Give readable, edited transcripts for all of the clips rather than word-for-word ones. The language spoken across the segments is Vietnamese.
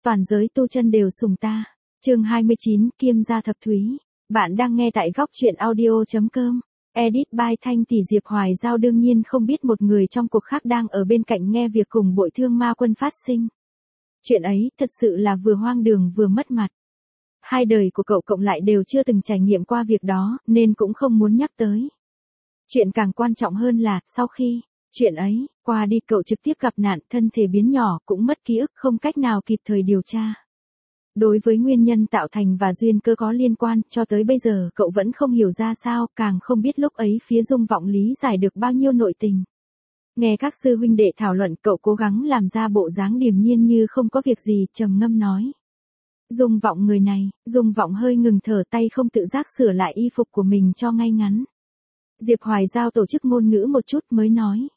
Toàn giới tu chân đều sùng ta. Chương 29, Kiêm gia thập thúy. Bạn đang nghe tại góc truyện audio.com. Edit by Thanh Tỷ. Diệp Hoài Giao đương nhiên không biết một người trong cuộc khác đang ở bên cạnh nghe việc cùng Bội Thương Ma Quân phát sinh. Chuyện ấy thật sự là vừa hoang đường vừa mất mặt. Hai đời của cậu cộng lại đều chưa từng trải nghiệm qua việc đó, nên cũng không muốn nhắc tới. Chuyện càng quan trọng hơn là, sau khi chuyện ấy qua đi, cậu trực tiếp gặp nạn, thân thể biến nhỏ, cũng mất ký ức, không cách nào kịp thời điều tra. Đối với nguyên nhân tạo thành và duyên cơ có liên quan, cho tới bây giờ cậu vẫn không hiểu ra sao, càng không biết lúc ấy phía Dung Vọng lý giải được bao nhiêu nội tình. Nghe các sư huynh đệ thảo luận, cậu cố gắng làm ra bộ dáng điềm nhiên như không có việc gì, trầm ngâm nói. Dung Vọng người này. Dung Vọng hơi ngừng thở, tay không tự giác sửa lại y phục của mình cho ngay ngắn. Diệp Hoài Giao tổ chức ngôn ngữ một chút mới nói.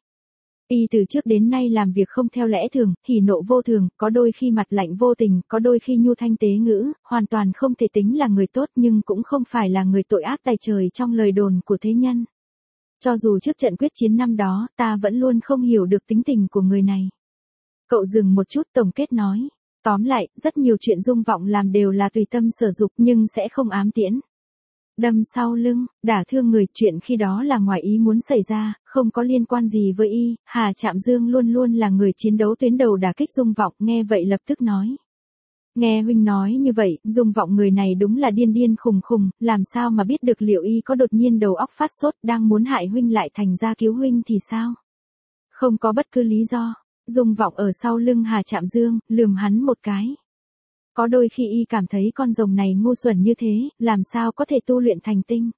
Y từ trước đến nay làm việc không theo lẽ thường, hỉ nộ vô thường, có đôi khi mặt lạnh vô tình, có đôi khi nhu thanh tế ngữ, hoàn toàn không thể tính là người tốt, nhưng cũng không phải là người tội ác tày trời trong lời đồn của thế nhân. Cho dù trước trận quyết chiến năm đó, ta vẫn luôn không hiểu được tính tình của người này. Cậu dừng một chút, tổng kết nói. Tóm lại, rất nhiều chuyện Dung Vọng làm đều là tùy tâm sở dục, nhưng sẽ không ám tiễn. Đâm sau lưng, đả thương người, chuyện khi đó là ngoài ý muốn xảy ra, không có liên quan gì với y. Hà Trạm Dương luôn luôn là người chiến đấu tuyến đầu đả kích Dung Vọng, nghe vậy lập tức nói. Nghe huynh nói như vậy, Dung Vọng người này đúng là điên điên khùng khùng, làm sao mà biết được liệu y có đột nhiên đầu óc phát sốt đang muốn hại huynh lại thành ra cứu huynh thì sao? Không có bất cứ lý do. Dung Vọng ở sau lưng Hà Trạm Dương, lườm hắn một cái. Có đôi khi y cảm thấy con rồng này ngu xuẩn như thế, làm sao có thể tu luyện thành tinh.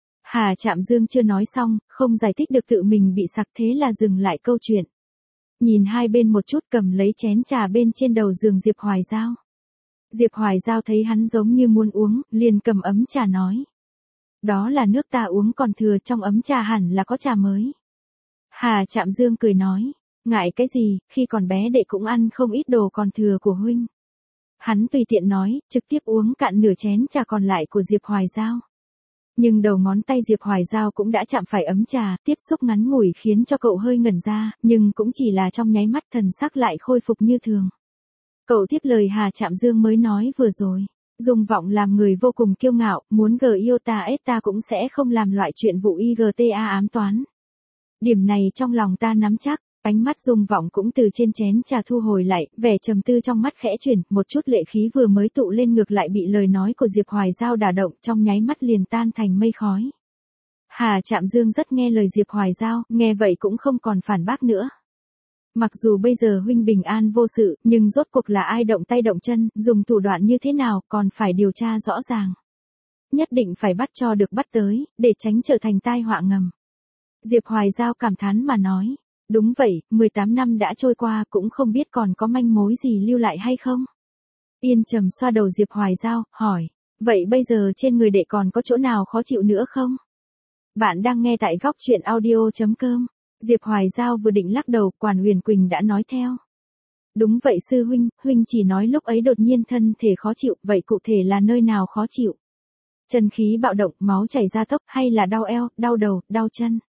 Hà Trạm Dương chưa nói xong, không giải thích được tự mình bị sặc, thế là dừng lại câu chuyện. Nhìn hai bên một chút, cầm lấy chén trà bên trên đầu giường Diệp Hoài Giao. Diệp Hoài Giao thấy hắn giống như muốn uống, liền cầm ấm trà nói. Đó là nước ta uống còn thừa, trong ấm trà hẳn là có trà mới. Hà Trạm Dương cười nói. Ngại cái gì, khi còn bé đệ cũng ăn không ít đồ còn thừa của huynh. Hắn tùy tiện nói, trực tiếp uống cạn nửa chén trà còn lại của Diệp Hoài Giao. Nhưng đầu ngón tay Diệp Hoài Giao cũng đã chạm phải ấm trà, tiếp xúc ngắn ngủi khiến cho cậu hơi ngẩn ra, nhưng cũng chỉ là trong nháy mắt, thần sắc lại khôi phục như thường. Cậu tiếp lời Hà Trạm Dương mới nói vừa rồi. Dung Vọng làm người vô cùng kiêu ngạo, muốn ta cũng sẽ không làm loại chuyện vụ IGTA ám toán. Điểm này trong lòng ta nắm chắc. Ánh mắt Dung Vọng cũng từ trên chén trà thu hồi lại, vẻ trầm tư trong mắt khẽ chuyển, một chút lệ khí vừa mới tụ lên ngược lại bị lời nói của Diệp Hoài Giao đả động, trong nháy mắt liền tan thành mây khói. Hà Trạm Dương rất nghe lời Diệp Hoài Giao, nghe vậy cũng không còn phản bác nữa. Mặc dù bây giờ huynh bình an vô sự, nhưng rốt cuộc là ai động tay động chân, dùng thủ đoạn như thế nào, còn phải điều tra rõ ràng. Nhất định phải bắt cho được bắt tới, để tránh trở thành tai họa ngầm. Diệp Hoài Giao cảm thán mà nói. Đúng vậy, 18 năm đã trôi qua, cũng không biết còn có manh mối gì lưu lại hay không. Yên Trầm xoa đầu Diệp Hoài Giao, hỏi. Vậy bây giờ trên người đệ còn có chỗ nào khó chịu nữa không? Bạn đang nghe tại góc truyện audio.com. Diệp Hoài Giao vừa định lắc đầu, Quản Huyền Quỳnh đã nói theo. Đúng vậy sư huynh, huynh chỉ nói lúc ấy đột nhiên thân thể khó chịu, vậy cụ thể là nơi nào khó chịu? Chân khí bạo động, máu chảy ra tốc, hay là đau eo, đau đầu, đau chân?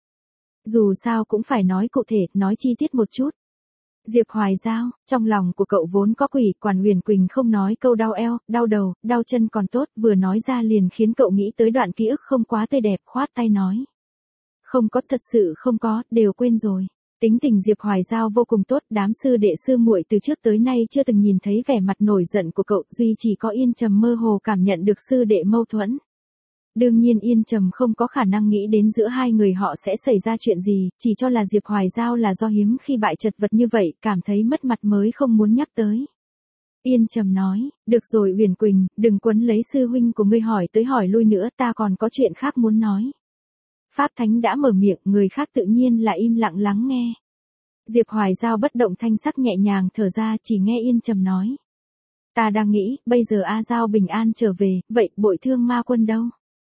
Dù sao cũng phải nói cụ thể, nói chi tiết một chút. Diệp Hoài Giao, trong lòng của cậu vốn có quỷ, Quản Huyền Quỳnh không nói câu đau eo, đau đầu, đau chân còn tốt, vừa nói ra liền khiến cậu nghĩ tới đoạn ký ức không quá tươi đẹp, khoát tay nói. Không có, thật sự không có, đều quên rồi. Tính tình Diệp Hoài Giao vô cùng tốt, đám sư đệ sư muội từ trước tới nay chưa từng nhìn thấy vẻ mặt nổi giận của cậu, duy chỉ có Yên Trầm mơ hồ cảm nhận được sư đệ mâu thuẫn. Đương nhiên Yên Trầm không có khả năng nghĩ đến giữa hai người họ sẽ xảy ra chuyện gì, chỉ cho là Diệp Hoài Giao là do hiếm khi bại chật vật như vậy, cảm thấy mất mặt mới không muốn nhắc tới. Yên Trầm nói, được rồi Huyền Quỳnh, đừng quấn lấy sư huynh của ngươi hỏi tới hỏi lui nữa, ta còn có chuyện khác muốn nói. Pháp Thánh đã mở miệng, người khác tự nhiên là im lặng lắng nghe. Diệp Hoài Giao bất động thanh sắc nhẹ nhàng thở ra, chỉ nghe Yên Trầm nói. Ta đang nghĩ, bây giờ A Giao bình an trở về, vậy Bội Thương Ma Quân đâu?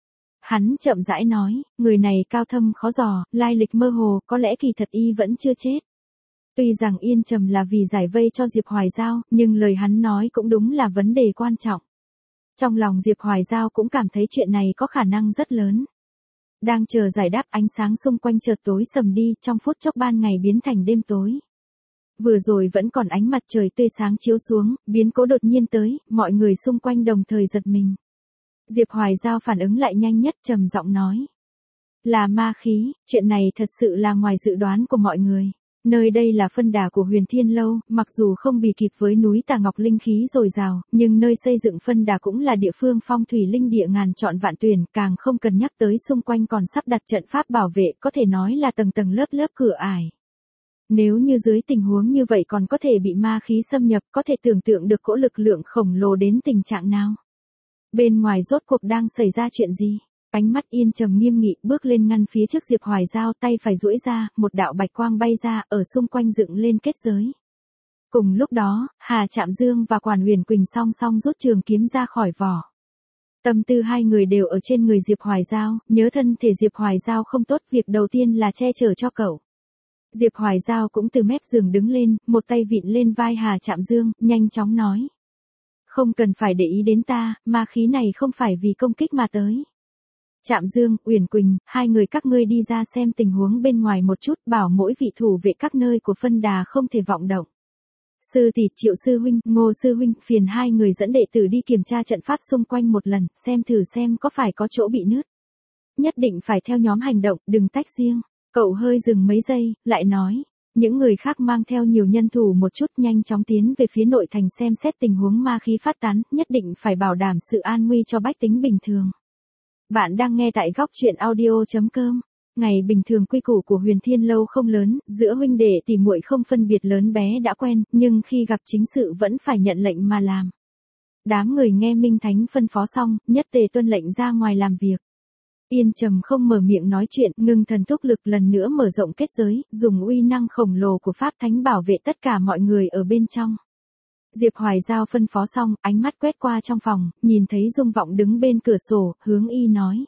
Hắn chậm rãi nói, người này cao thâm khó dò, lai lịch mơ hồ, có lẽ kỳ thật y vẫn chưa chết. Tuy rằng Yên Trầm là vì giải vây cho Diệp Hoài Giao, nhưng lời hắn nói cũng đúng là vấn đề quan trọng. Trong lòng Diệp Hoài Giao cũng cảm thấy chuyện này có khả năng rất lớn. Đang chờ giải đáp, ánh sáng xung quanh chợt tối sầm đi, trong phút chốc ban ngày biến thành đêm tối. Vừa rồi vẫn còn ánh mặt trời tươi sáng chiếu xuống, biến cố đột nhiên tới, mọi người xung quanh đồng thời giật mình. Diệp Hoài Giao phản ứng lại nhanh nhất, trầm giọng nói. Là ma khí, chuyện này thật sự là ngoài dự đoán của mọi người. Nơi đây là phân đà của Huyền Thiên Lâu, mặc dù không bì kịp với núi Tà Ngọc linh khí dồi dào, nhưng nơi xây dựng phân đà cũng là địa phương phong thủy linh địa ngàn chọn vạn tuyển, càng không cần nhắc tới xung quanh còn sắp đặt trận pháp bảo vệ, có thể nói là tầng tầng lớp lớp cửa ải. Nếu như dưới tình huống như vậy còn có thể bị ma khí xâm nhập, có thể tưởng tượng được cỗ lực lượng khổng lồ đến tình trạng nào. Bên ngoài rốt cuộc đang xảy ra chuyện gì? Ánh mắt Yên Trầm nghiêm nghị bước lên ngăn phía trước Diệp Hoài Giao, tay phải duỗi ra, một đạo bạch quang bay ra, ở xung quanh dựng lên kết giới. Cùng lúc đó, Hà Trạm Dương và Quản Huyền Quỳnh song song rút trường kiếm ra khỏi vỏ. Tâm tư hai người đều ở trên người Diệp Hoài Giao, nhớ thân thể Diệp Hoài Giao không tốt, việc đầu tiên là che chở cho cậu. Diệp Hoài Giao cũng từ mép giường đứng lên, một tay vịn lên vai Hà Trạm Dương, nhanh chóng nói. Không cần phải để ý đến ta, ma khí này không phải vì công kích mà tới. Trạm Dương, Uyển Quỳnh, hai người các ngươi đi ra xem tình huống bên ngoài một chút, bảo mỗi vị thủ vệ các nơi của phân đà không thể vọng động. Sư tỷ, Triệu sư huynh, Ngô sư huynh, phiền hai người dẫn đệ tử đi kiểm tra trận pháp xung quanh một lần, xem thử xem có phải có chỗ bị nứt. Nhất định phải theo nhóm hành động, đừng tách riêng. Cậu hơi dừng mấy giây, lại nói. Những người khác mang theo nhiều nhân thủ một chút, nhanh chóng tiến về phía nội thành xem xét tình huống ma khí phát tán, nhất định phải bảo đảm sự an nguy cho bách tính bình thường. Bạn đang nghe tại góc truyện audio.com. Ngày bình thường quy củ của Huyền Thiên Lâu không lớn, giữa huynh đệ tỷ muội không phân biệt lớn bé đã quen, nhưng khi gặp chính sự vẫn phải nhận lệnh mà làm. Đám người nghe Minh Thánh phân phó xong, nhất tề tuân lệnh ra ngoài làm việc. Yên Trầm không mở miệng nói chuyện, ngưng thần thúc lực lần nữa mở rộng kết giới, dùng uy năng khổng lồ của Pháp Thánh bảo vệ tất cả mọi người ở bên trong. Diệp Hoài Giao phân phó xong, ánh mắt quét qua trong phòng, nhìn thấy Dung Vọng đứng bên cửa sổ, hướng y nói.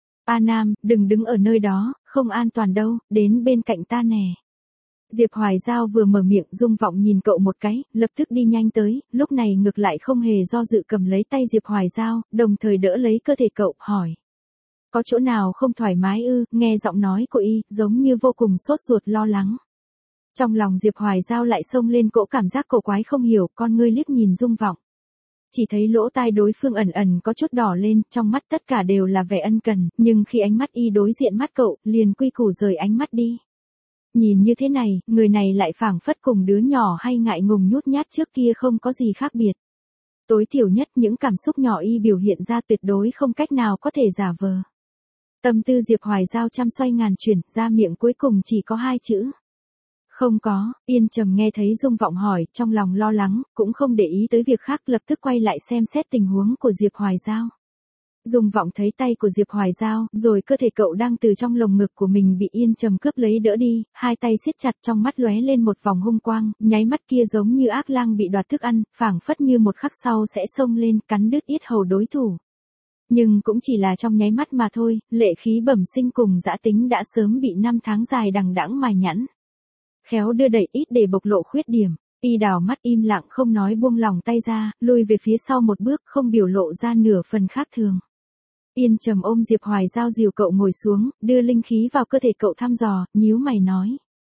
A Nam, đừng đứng ở nơi đó, không an toàn đâu, đến bên cạnh ta nè. Diệp Hoài Giao vừa mở miệng, Dung Vọng nhìn cậu một cái, lập tức đi nhanh tới, lúc này ngược lại không hề do dự cầm lấy tay Diệp Hoài Giao, đồng thời đỡ lấy cơ thể cậu, hỏi. Có chỗ nào không thoải mái ư? Nghe giọng nói của y, giống như vô cùng sốt ruột lo lắng. Trong lòng Diệp Hoài Giao lại xông lên cỗ cảm giác cổ quái không hiểu, con ngươi liếc nhìn Dung Vọng. Chỉ thấy lỗ tai đối phương ẩn ẩn có chút đỏ lên, trong mắt tất cả đều là vẻ ân cần, nhưng khi ánh mắt y đối diện mắt cậu, liền quy củ rời ánh mắt đi. Nhìn như thế này, người này lại phảng phất cùng đứa nhỏ hay ngại ngùng nhút nhát trước kia không có gì khác biệt. Tối thiểu nhất những cảm xúc nhỏ y biểu hiện ra tuyệt đối không cách nào có thể giả vờ. Tâm tư Diệp Hoài Giao trăm xoay ngàn chuyển, ra miệng cuối cùng chỉ có hai chữ. Không có. Yên Trầm nghe thấy Dung Vọng hỏi, trong lòng lo lắng, cũng không để ý tới việc khác, lập tức quay lại xem xét tình huống của Diệp Hoài Giao. Dung Vọng thấy tay của Diệp Hoài Giao, rồi cơ thể cậu đang từ trong lồng ngực của mình bị Yên Trầm cướp lấy đỡ đi, hai tay siết chặt, trong mắt lóe lên một vòng hung quang, nháy mắt kia giống như ác lang bị đoạt thức ăn, phảng phất như một khắc sau sẽ xông lên cắn đứt yết hầu đối thủ. Nhưng cũng chỉ là trong nháy mắt mà thôi, lệ khí bẩm sinh cùng dã tính đã sớm bị 5 tháng dài đằng đẵng mài nhẵn. Khéo đưa đẩy ít để bộc lộ khuyết điểm, y đảo mắt im lặng không nói, buông lỏng tay ra, lùi về phía sau một bước, không biểu lộ ra nửa phần khác thường. Yên Trầm ôm Diệp Hoài Giao dìu cậu ngồi xuống, đưa linh khí vào cơ thể cậu thăm dò, nhíu mày nói.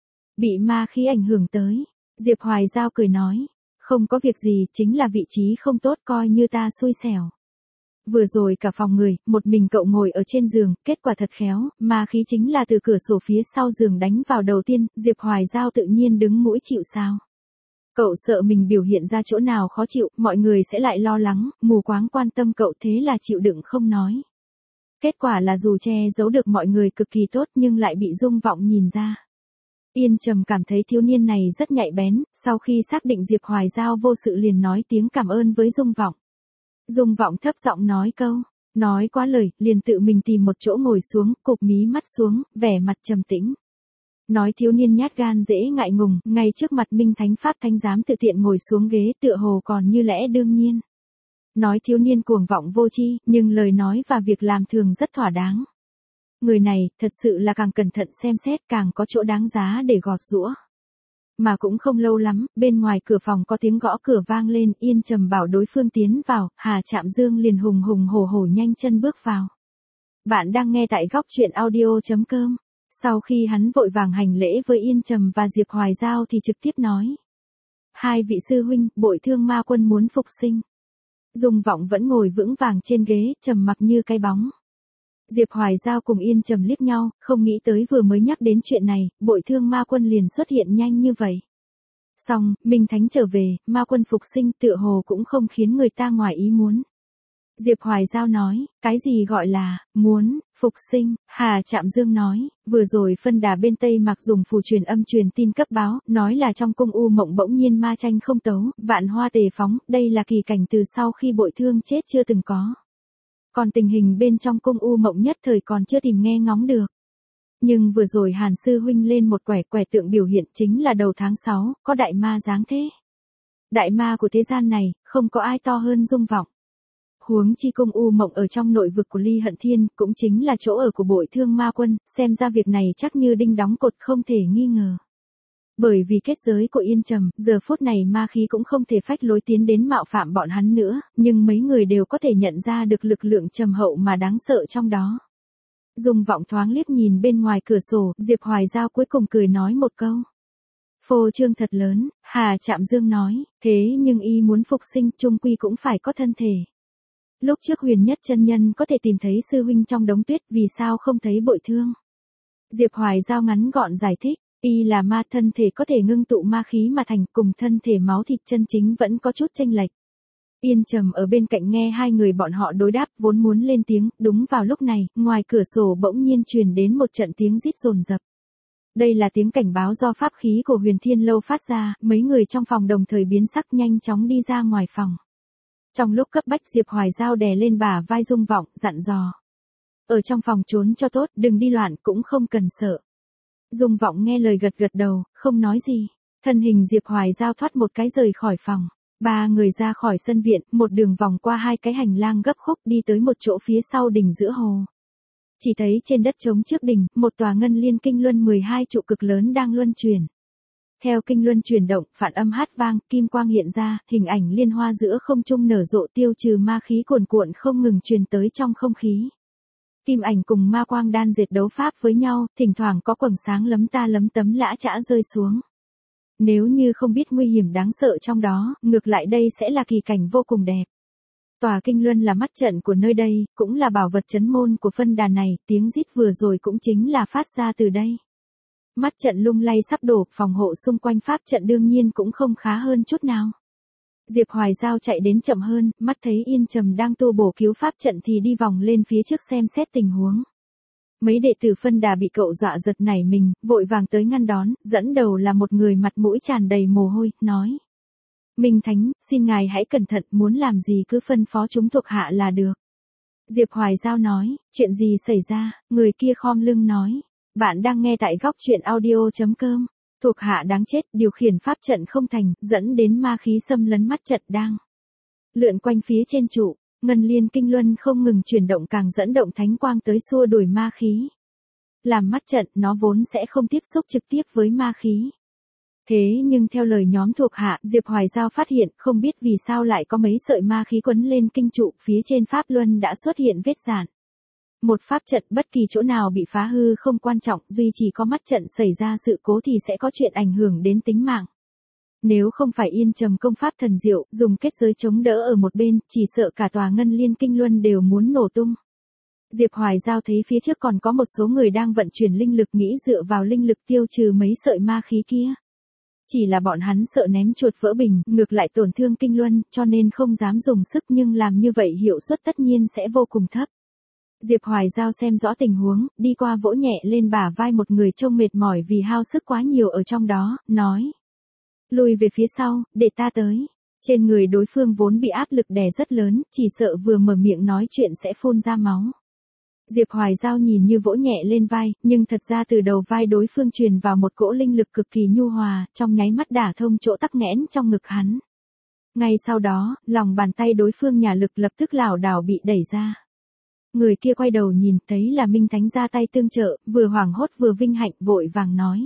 Bị ma khí ảnh hưởng tới. Diệp Hoài Giao cười nói. Không có việc gì, chính là vị trí không tốt, coi như ta xui xẻo. Vừa rồi cả phòng người, một mình cậu ngồi ở trên giường, kết quả thật khéo, ma khí chính là từ cửa sổ phía sau giường đánh vào đầu tiên, Diệp Hoài Giao tự nhiên đứng mũi chịu sào. Cậu sợ mình biểu hiện ra chỗ nào khó chịu, mọi người sẽ lại lo lắng, mù quáng quan tâm cậu, thế là chịu đựng không nói. Kết quả là dù che giấu được mọi người cực kỳ tốt nhưng lại bị Dung Vọng nhìn ra. Yên Trầm cảm thấy thiếu niên này rất nhạy bén, sau khi xác định Diệp Hoài Giao vô sự liền nói tiếng cảm ơn với Dung Vọng. Dung Vọng thấp giọng nói câu, nói quá lời, liền tự mình tìm một chỗ ngồi xuống, cụp mí mắt xuống, vẻ mặt trầm tĩnh. Nói thiếu niên nhát gan dễ ngại ngùng, ngay trước mặt Minh Thánh Pháp Thánh dám tự tiện ngồi xuống ghế tựa hồ còn như lẽ đương nhiên. Nói thiếu niên cuồng vọng vô tri, nhưng lời nói và việc làm thường rất thỏa đáng. Người này, thật sự là càng cẩn thận xem xét càng có chỗ đáng giá để gọt giũa. Mà cũng không lâu lắm, bên ngoài cửa phòng có tiếng gõ cửa vang lên, Yên Trầm bảo đối phương tiến vào, Hà Trạm Dương liền hùng hùng hổ hổ nhanh chân bước vào. Bạn đang nghe tại góc truyện audio.com. Sau khi hắn vội vàng hành lễ với Yên Trầm và Diệp Hoài Giao thì trực tiếp nói. Hai vị sư huynh, Bội Thương Ma Quân muốn phục sinh. Dung Vọng vẫn ngồi vững vàng trên ghế, trầm mặc như cái bóng. Diệp Hoài Giao cùng Yên Trầm liếc nhau, không nghĩ tới vừa mới nhắc đến chuyện này, Bội Thương Ma Quân liền xuất hiện nhanh như vậy. Xong, Minh Thánh trở về, Ma Quân phục sinh tựa hồ cũng không khiến người ta ngoài ý muốn. Diệp Hoài Giao nói, cái gì gọi là, muốn, phục sinh, Hà Trạm Dương nói, vừa rồi phân đà bên Tây Mạc dùng phù truyền âm truyền tin cấp báo, nói là trong cung U Mộng bỗng nhiên ma tranh không tấu, vạn hoa tề phóng, đây là kỳ cảnh từ sau khi Bội Thương chết chưa từng có. Còn tình hình bên trong cung U Mộng nhất thời còn chưa tìm nghe ngóng được. Nhưng vừa rồi Hàn Sư Huynh lên một quẻ tượng biểu hiện chính là đầu tháng 6, có đại ma dáng thế. Đại ma của thế gian này, không có ai to hơn Dung Vọng. Huống chi cung U Mộng ở trong nội vực của Ly Hận Thiên, cũng chính là chỗ ở của Bội Thương Ma Quân, xem ra việc này chắc như đinh đóng cột không thể nghi ngờ. Bởi vì kết giới của Yên Trầm, giờ phút này ma khí cũng không thể phách lối tiến đến mạo phạm bọn hắn nữa, nhưng mấy người đều có thể nhận ra được lực lượng trầm hậu mà đáng sợ trong đó. Dung Vọng thoáng liếc nhìn bên ngoài cửa sổ, Diệp Hoài Giao cuối cùng cười nói một câu. Phô trương thật lớn, Hà Trạm Dương nói, thế nhưng y muốn phục sinh chung quy cũng phải có thân thể. Lúc trước Huyền Nhất chân nhân có thể tìm thấy sư huynh trong đống tuyết, vì sao không thấy Bội Thương? Diệp Hoài Giao ngắn gọn giải thích, y là ma, thân thể có thể ngưng tụ ma khí mà thành, cùng thân thể máu thịt chân chính vẫn có chút chênh lệch. Yên Trầm ở bên cạnh nghe hai người bọn họ đối đáp, vốn muốn lên tiếng, đúng vào lúc này, ngoài cửa sổ bỗng nhiên truyền đến một trận tiếng rít dồn dập. Đây là tiếng cảnh báo do pháp khí của Huyền Thiên Lâu phát ra, mấy người trong phòng đồng thời biến sắc nhanh chóng đi ra ngoài phòng. Trong lúc cấp bách Diệp Hoài Giao đè lên bả vai Dung Vọng, dặn dò. Ở trong phòng trốn cho tốt, đừng đi loạn, cũng không cần sợ. Dung Vọng nghe lời gật gật đầu, không nói gì. Thân hình Diệp Hoài Giao thoát một cái rời khỏi phòng. Ba người ra khỏi sân viện, một đường vòng qua hai cái hành lang gấp khúc đi tới một chỗ phía sau đỉnh giữa hồ. Chỉ thấy trên đất trống trước đỉnh, một tòa ngân liên kinh luân 12 trụ cực lớn đang luân chuyển. Theo kinh luân chuyển động, phản âm hát vang, kim quang hiện ra, hình ảnh liên hoa giữa không trung nở rộ tiêu trừ ma khí cuồn cuộn không ngừng truyền tới trong không khí. Kim ảnh cùng ma quang đan dệt đấu pháp với nhau, thỉnh thoảng có quầng sáng lấm ta lấm tấm lã chã rơi xuống. Nếu như không biết nguy hiểm đáng sợ trong đó, ngược lại đây sẽ là kỳ cảnh vô cùng đẹp. Tòa kinh luân là mắt trận của nơi đây, cũng là bảo vật trấn môn của phân đà này, tiếng rít vừa rồi cũng chính là phát ra từ đây. Mắt trận lung lay sắp đổ, phòng hộ xung quanh pháp trận đương nhiên cũng không khá hơn chút nào. Diệp Hoài Giao chạy đến chậm hơn, mắt thấy Yên Trầm đang tu bổ cứu pháp trận thì đi vòng lên phía trước xem xét tình huống. Mấy đệ tử phân đà bị cậu dọa giật nảy mình, vội vàng tới ngăn đón, dẫn đầu là một người mặt mũi tràn đầy mồ hôi, nói. Minh Thánh, xin ngài hãy cẩn thận, muốn làm gì cứ phân phó chúng thuộc hạ là được. Diệp Hoài Giao nói, chuyện gì xảy ra, người kia khom lưng nói. Bạn đang nghe tại góc truyện audio.com. Thuộc hạ đáng chết, điều khiển pháp trận không thành, dẫn đến ma khí xâm lấn mắt trận đang lượn quanh phía trên trụ. Ngân liên kinh luân không ngừng chuyển động càng dẫn động thánh quang tới xua đuổi ma khí. Làm mắt trận, nó vốn sẽ không tiếp xúc trực tiếp với ma khí. Thế nhưng theo lời nhóm thuộc hạ, Diệp Hoài Giao phát hiện không biết vì sao lại có mấy sợi ma khí quấn lên kinh trụ, phía trên pháp luân đã xuất hiện vết rạn. Một pháp trận bất kỳ chỗ nào bị phá hư không quan trọng, duy chỉ có mắt trận xảy ra sự cố thì sẽ có chuyện ảnh hưởng đến tính mạng. Nếu không phải Yên Trầm công pháp thần diệu, dùng kết giới chống đỡ ở một bên, chỉ sợ cả tòa ngân liên kinh luân đều muốn nổ tung. Diệp Hoài Giao thấy phía trước còn có một số người đang vận chuyển linh lực, nghĩ dựa vào linh lực tiêu trừ mấy sợi ma khí kia. Chỉ là bọn hắn sợ ném chuột vỡ bình, ngược lại tổn thương kinh luân, cho nên không dám dùng sức, nhưng làm như vậy hiệu suất tất nhiên sẽ vô cùng thấp. Diệp Hoài Giao xem rõ tình huống, đi qua vỗ nhẹ lên bả vai một người trông mệt mỏi vì hao sức quá nhiều ở trong đó, nói. Lùi về phía sau, để ta tới. Trên người đối phương vốn bị áp lực đè rất lớn, chỉ sợ vừa mở miệng nói chuyện sẽ phun ra máu. Diệp Hoài Giao nhìn như vỗ nhẹ lên vai, nhưng thật ra từ đầu vai đối phương truyền vào một cỗ linh lực cực kỳ nhu hòa, trong nháy mắt đả thông chỗ tắc nghẽn trong ngực hắn. Ngay sau đó, lòng bàn tay đối phương nhả lực lập tức lảo đảo bị đẩy ra. Người kia quay đầu nhìn thấy là Minh Thánh ra tay tương trợ, vừa hoảng hốt vừa vinh hạnh, vội vàng nói.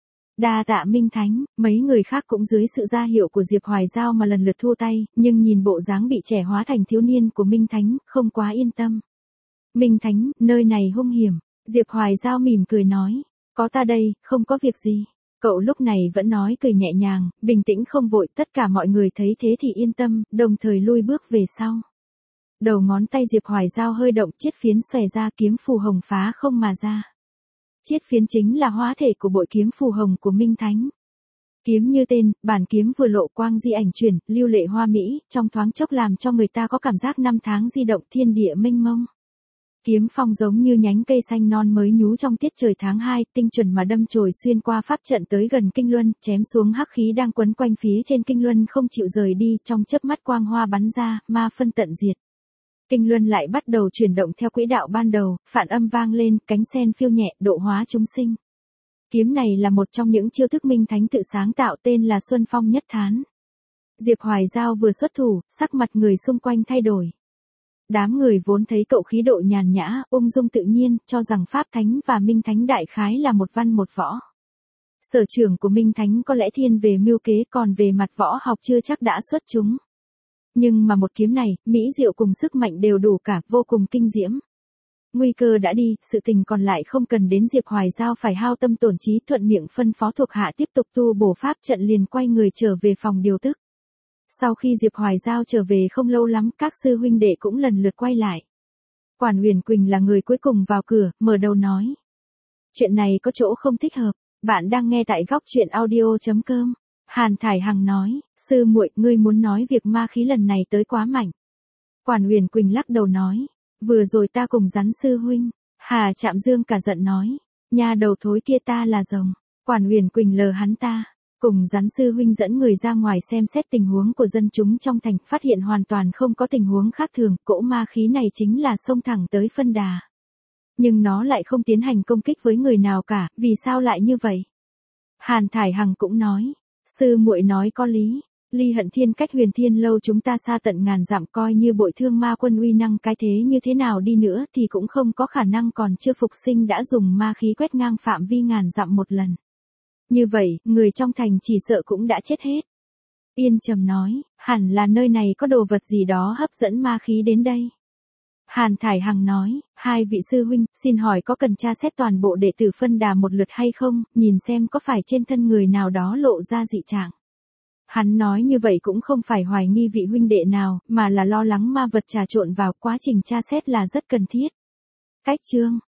Đa tạ Minh Thánh, mấy người khác cũng dưới sự ra hiệu của Diệp Hoài Giao mà lần lượt thua tay, nhưng nhìn bộ dáng bị trẻ hóa thành thiếu niên của Minh Thánh, không quá yên tâm. Minh Thánh, nơi này hung hiểm. Diệp Hoài Giao mỉm cười nói, có ta đây, không có việc gì. Cậu lúc này vẫn nói cười nhẹ nhàng, bình tĩnh không vội, tất cả mọi người thấy thế thì yên tâm, đồng thời lui bước về sau. Đầu ngón tay Diệp Hoài Giao hơi động, chiết phiến xòe ra, kiếm phù hồng phá không mà ra. Chiết phiến chính là hóa thể của bội kiếm phù hồng của Minh Thánh. Kiếm như tên, bản kiếm vừa lộ quang di ảnh chuyển, lưu lệ hoa mỹ, trong thoáng chốc làm cho người ta có cảm giác năm tháng di động thiên địa mênh mông. Kiếm phong giống như nhánh cây xanh non mới nhú trong tiết trời tháng 2, tinh chuẩn mà đâm chồi xuyên qua pháp trận tới gần kinh luân, chém xuống hắc khí đang quấn quanh phía trên kinh luân không chịu rời đi, trong chớp mắt quang hoa bắn ra, ma phân tận diệt. Kinh luân lại bắt đầu chuyển động theo quỹ đạo ban đầu, phản âm vang lên, cánh sen phiêu nhẹ, độ hóa chúng sinh. Kiếm này là một trong những chiêu thức Minh Thánh tự sáng tạo, tên là Xuân Phong Nhất Thán. Diệp Hoài Giao vừa xuất thủ, sắc mặt người xung quanh thay đổi. Đám người vốn thấy cậu khí độ nhàn nhã, ung dung tự nhiên, cho rằng Pháp Thánh và Minh Thánh đại khái là một văn một võ. Sở trường của Minh Thánh có lẽ thiên về mưu kế, còn về mặt võ học chưa chắc đã xuất chúng. Nhưng mà một kiếm này, mỹ diệu cùng sức mạnh đều đủ cả, vô cùng kinh diễm. Nguy cơ đã đi, sự tình còn lại không cần đến Diệp Hoài Giao phải hao tâm tổn trí, thuận miệng phân phó thuộc hạ tiếp tục tu bổ pháp trận, liền quay người trở về phòng điều tức. Sau khi Diệp Hoài Giao trở về không lâu lắm, các sư huynh đệ cũng lần lượt quay lại. Quản Huyền Quỳnh là người cuối cùng vào cửa, mở đầu nói. Chuyện này có chỗ không thích hợp, bạn đang nghe tại góc truyện audio.com. Hàn Thải Hằng nói, sư muội, ngươi muốn nói việc ma khí lần này tới quá mạnh. Quản Huyền Quỳnh lắc đầu nói, vừa rồi ta cùng rắn sư huynh. Hà Trạm Dương cả giận nói, nha đầu thối kia, ta là rồng. Quản Huyền Quỳnh lờ hắn ta. Cùng rắn sư huynh dẫn người ra ngoài xem xét tình huống của dân chúng trong thành, phát hiện hoàn toàn không có tình huống khác thường, cỗ ma khí này chính là xông thẳng tới phân đà. Nhưng nó lại không tiến hành công kích với người nào cả, vì sao lại như vậy? Hàn Thải Hằng cũng nói, sư muội nói có lý, Ly Hận Thiên cách Huyền Thiên lâu chúng ta xa tận ngàn dặm, coi như bội thương ma quân uy năng cái thế như thế nào đi nữa thì cũng không có khả năng còn chưa phục sinh đã dùng ma khí quét ngang phạm vi ngàn dặm một lần. Như vậy, người trong thành chỉ sợ cũng đã chết hết. Yên Trầm nói, hẳn là nơi này có đồ vật gì đó hấp dẫn ma khí đến đây. Hàn Thải Hằng nói, hai vị sư huynh, xin hỏi có cần tra xét toàn bộ đệ tử phân đà một lượt hay không, nhìn xem có phải trên thân người nào đó lộ ra dị trạng. Hắn nói như vậy cũng không phải hoài nghi vị huynh đệ nào, mà là lo lắng ma vật trà trộn vào, quá trình tra xét là rất cần thiết. Cách chương